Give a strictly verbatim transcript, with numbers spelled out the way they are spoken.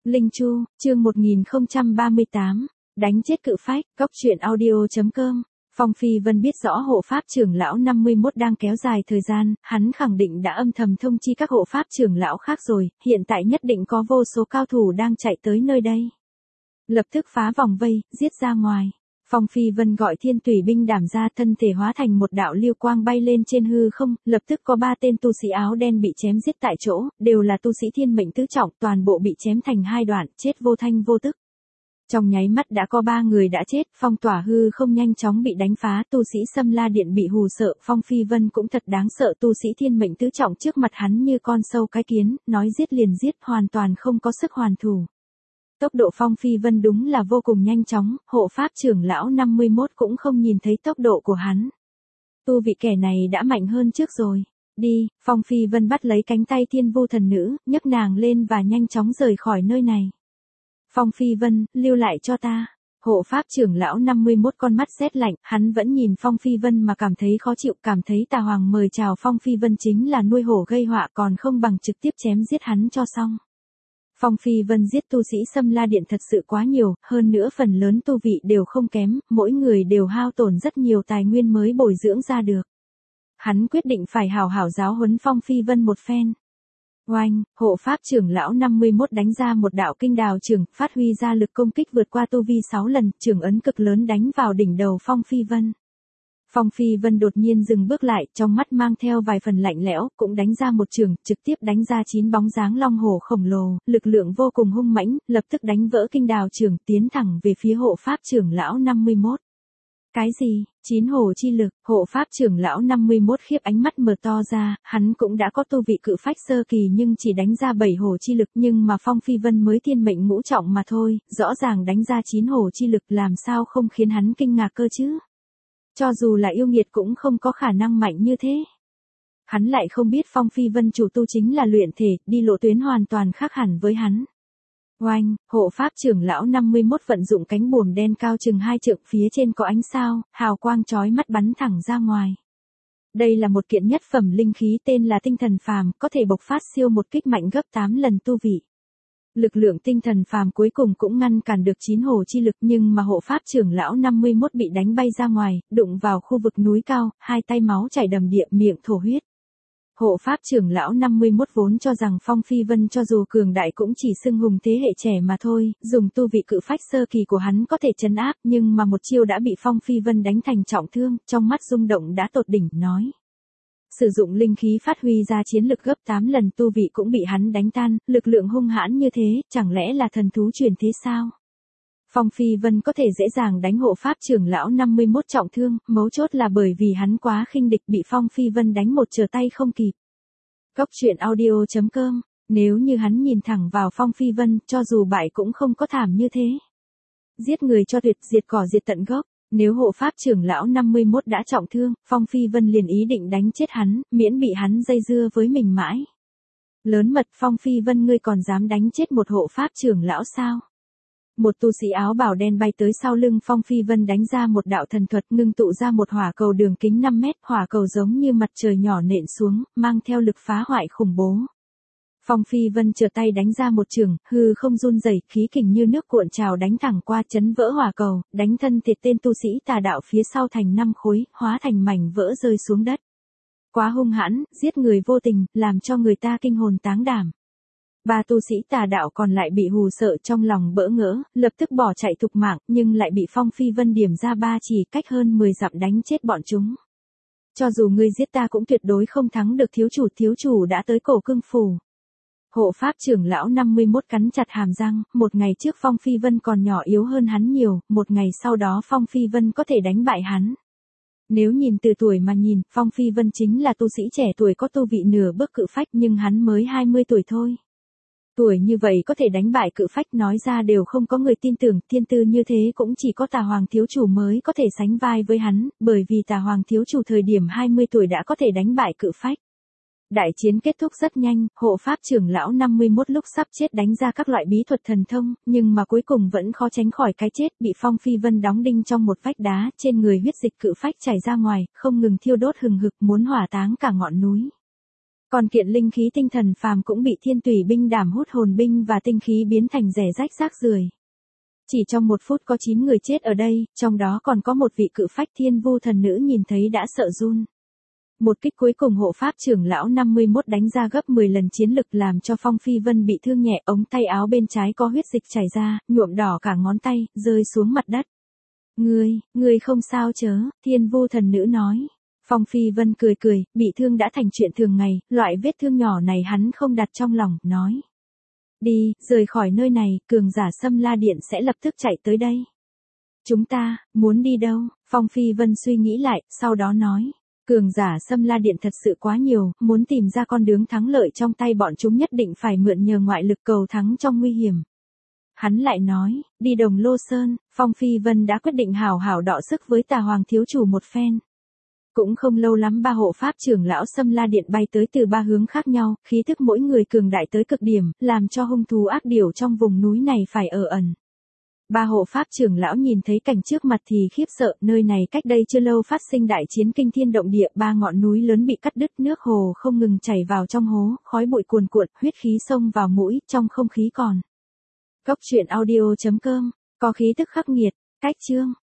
Linh Chu, chương một nghìn không trăm ba mươi tám, đánh chết cự phách, góc truyện audio chấm com. Phong Phi Vân biết rõ hộ pháp trưởng lão năm mươi mốt đang kéo dài thời gian, hắn khẳng định đã âm thầm thông chi các hộ pháp trưởng lão khác rồi, hiện tại nhất định có vô số cao thủ đang chạy tới nơi đây. Lập tức phá vòng vây, giết ra ngoài. Phong Phi Vân gọi thiên tùy binh đảm ra, thân thể hóa thành một đạo lưu quang bay lên trên hư không, lập tức có ba tên tu sĩ áo đen bị chém giết tại chỗ, đều là tu sĩ thiên mệnh tứ trọng, toàn bộ bị chém thành hai đoạn, chết vô thanh vô tức. Trong nháy mắt đã có ba người đã chết, phong tỏa hư không nhanh chóng bị đánh phá, tu sĩ Xâm La Điện bị hù sợ, Phong Phi Vân cũng thật đáng sợ, tu sĩ thiên mệnh tứ trọng trước mặt hắn như con sâu cái kiến, nói giết liền giết, hoàn toàn không có sức hoàn thủ. Tốc độ Phong Phi Vân đúng là vô cùng nhanh chóng, hộ pháp trưởng lão năm mươi mốt cũng không nhìn thấy tốc độ của hắn. Tu vị kẻ này đã mạnh hơn trước rồi. Đi, Phong Phi Vân bắt lấy cánh tay Thiên Vu thần nữ, nhấc nàng lên và nhanh chóng rời khỏi nơi này. Phong Phi Vân, lưu lại cho ta. Hộ pháp trưởng lão năm mươi mốt con mắt sét lạnh, hắn vẫn nhìn Phong Phi Vân mà cảm thấy khó chịu, cảm thấy Tà Hoàng mời chào Phong Phi Vân chính là nuôi hổ gây họa, còn không bằng trực tiếp chém giết hắn cho xong. Phong Phi Vân giết tu sĩ Xâm La Điện thật sự quá nhiều, hơn nữa phần lớn tu vị đều không kém, mỗi người đều hao tổn rất nhiều tài nguyên mới bồi dưỡng ra được. Hắn quyết định phải hào hảo giáo huấn Phong Phi Vân một phen. Oanh, hộ pháp trưởng lão năm mươi mốt đánh ra một đạo kinh đào trường, phát huy ra lực công kích vượt qua tu vi sáu lần, trường ấn cực lớn đánh vào đỉnh đầu Phong Phi Vân. Phong Phi Vân đột nhiên dừng bước lại, trong mắt mang theo vài phần lạnh lẽo, cũng đánh ra một trường, trực tiếp đánh ra chín bóng dáng long hổ khổng lồ, lực lượng vô cùng hung mãnh, lập tức đánh vỡ kinh đào trường, tiến thẳng về phía hộ pháp trưởng lão năm mươi mốt. Cái gì? Chín hổ chi lực, hộ pháp trưởng lão năm mươi mốt khiếp ánh mắt mở to ra, hắn cũng đã có tu vị cự phách sơ kỳ nhưng chỉ đánh ra bảy hổ chi lực, nhưng mà Phong Phi Vân mới thiên mệnh ngũ trọng mà thôi, rõ ràng đánh ra chín hổ chi lực, làm sao không khiến hắn kinh ngạc cơ chứ? Cho dù là yêu nghiệt cũng không có khả năng mạnh như thế. Hắn lại không biết Phong Phi Vân chủ tu chính là luyện thể, đi lộ tuyến hoàn toàn khác hẳn với hắn. Oanh, hộ pháp trưởng lão năm mươi mốt vận dụng cánh buồm đen cao chừng hai trượng, phía trên có ánh sao, hào quang chói mắt bắn thẳng ra ngoài. Đây là một kiện nhất phẩm linh khí tên là tinh thần phàm, có thể bộc phát siêu một kích mạnh gấp tám lần tu vị. Lực lượng tinh thần phàm cuối cùng cũng ngăn cản được chín hổ chi lực, nhưng mà hộ pháp trưởng lão năm mươi mốt bị đánh bay ra ngoài, đụng vào khu vực núi cao, hai tay máu chảy đầm đìa, miệng thổ huyết. Hộ pháp trưởng lão năm mươi mốt vốn cho rằng Phong Phi Vân cho dù cường đại cũng chỉ xưng hùng thế hệ trẻ mà thôi, dùng tu vị cự phách sơ kỳ của hắn có thể trấn áp, nhưng mà một chiêu đã bị Phong Phi Vân đánh thành trọng thương, trong mắt rung động đã tột đỉnh, nói. Sử dụng linh khí phát huy ra chiến lực gấp tám lần tu vị cũng bị hắn đánh tan, lực lượng hung hãn như thế, chẳng lẽ là thần thú truyền thế sao? Phong Phi Vân có thể dễ dàng đánh hộ pháp trưởng lão năm mươi mốt trọng thương, mấu chốt là bởi vì hắn quá khinh địch, bị Phong Phi Vân đánh một trở tay không kịp. Góc truyện audio chấm com, nếu như hắn nhìn thẳng vào Phong Phi Vân, cho dù bại cũng không có thảm như thế. Giết người cho tuyệt, diệt cỏ diệt tận gốc. Nếu hộ pháp trưởng lão năm mươi mốt đã trọng thương, Phong Phi Vân liền ý định đánh chết hắn, miễn bị hắn dây dưa với mình mãi. Lớn mật, Phong Phi Vân, ngươi còn dám đánh chết một hộ pháp trưởng lão sao? Một tu sĩ áo bào đen bay tới sau lưng Phong Phi Vân đánh ra một đạo thần thuật, ngưng tụ ra một hỏa cầu đường kính năm mét, hỏa cầu giống như mặt trời nhỏ nện xuống, mang theo lực phá hoại khủng bố. Phong Phi Vân trở tay đánh ra một trường, hư không run rẩy, khí kình như nước cuộn trào đánh thẳng qua, chấn vỡ hỏa cầu, đánh thân thiệt tên tu sĩ tà đạo phía sau thành năm khối, hóa thành mảnh vỡ rơi xuống đất. Quá hung hãn, giết người vô tình, làm cho người ta kinh hồn táng đảm. Ba tu sĩ tà đạo còn lại bị hù sợ, trong lòng bỡ ngỡ, lập tức bỏ chạy thục mạng, nhưng lại bị Phong Phi Vân điểm ra ba chỉ, cách hơn mười dặm đánh chết bọn chúng. Cho dù ngươi giết ta cũng tuyệt đối không thắng được thiếu chủ, thiếu chủ đã tới cổ cương phủ. Hộ pháp trưởng lão năm mươi mốt cắn chặt hàm răng, một ngày trước Phong Phi Vân còn nhỏ yếu hơn hắn nhiều, một ngày sau đó Phong Phi Vân có thể đánh bại hắn. Nếu nhìn từ tuổi mà nhìn, Phong Phi Vân chính là tu sĩ trẻ tuổi có tu vị nửa bước cự phách, nhưng hắn mới hai mươi tuổi thôi. Tuổi như vậy có thể đánh bại cự phách, nói ra đều không có người tin tưởng, thiên tư như thế cũng chỉ có Tà Hoàng thiếu chủ mới có thể sánh vai với hắn, bởi vì Tà Hoàng thiếu chủ thời điểm hai mươi tuổi đã có thể đánh bại cự phách. Đại chiến kết thúc rất nhanh, hộ pháp trưởng lão năm mươi mốt lúc sắp chết đánh ra các loại bí thuật thần thông, nhưng mà cuối cùng vẫn khó tránh khỏi cái chết, bị Phong Phi Vân đóng đinh trong một vách đá, trên người huyết dịch cự phách chảy ra ngoài, không ngừng thiêu đốt hừng hực, muốn hỏa táng cả ngọn núi. Còn kiện linh khí tinh thần phàm cũng bị thiên tùy binh đảm hút hồn binh và tinh khí biến thành rẻ rách rác rưởi. Chỉ trong một phút có chín người chết ở đây, trong đó còn có một vị cự phách thiên vu thần nữ nhìn thấy đã sợ run. Một kích cuối cùng hộ pháp trưởng lão năm mươi mốt đánh ra gấp mười lần chiến lực làm cho Phong Phi Vân bị thương nhẹ, ống tay áo bên trái có huyết dịch chảy ra, nhuộm đỏ cả ngón tay, rơi xuống mặt đất. Ngươi, ngươi không sao chớ, thiên vu thần nữ nói. Phong Phi Vân cười cười, bị thương đã thành chuyện thường ngày, loại vết thương nhỏ này hắn không đặt trong lòng, nói. Đi, rời khỏi nơi này, cường giả Xâm La Điện sẽ lập tức chạy tới đây. Chúng ta, muốn đi đâu? Phong Phi Vân suy nghĩ lại, sau đó nói. Cường giả Xâm La Điện thật sự quá nhiều, muốn tìm ra con đường thắng lợi trong tay bọn chúng nhất định phải mượn nhờ ngoại lực cầu thắng trong nguy hiểm. Hắn lại nói, đi Đồng Lô Sơn, Phong Phi Vân đã quyết định hào hào đọ sức với Tà Hoàng thiếu chủ một phen. Cũng không lâu lắm ba hộ pháp trưởng lão Xâm La Điện bay tới từ ba hướng khác nhau, khí thức mỗi người cường đại tới cực điểm, làm cho hung thú ác điểu trong vùng núi này phải ở ẩn. Ba hộ pháp trưởng lão nhìn thấy cảnh trước mặt thì khiếp sợ, nơi này cách đây chưa lâu phát sinh đại chiến kinh thiên động địa, ba ngọn núi lớn bị cắt đứt, nước hồ không ngừng chảy vào trong hố, khói bụi cuồn cuộn, huyết khí xông vào mũi, trong không khí còn. Cốc truyện audio chấm com, có khí tức khắc nghiệt, cách chương.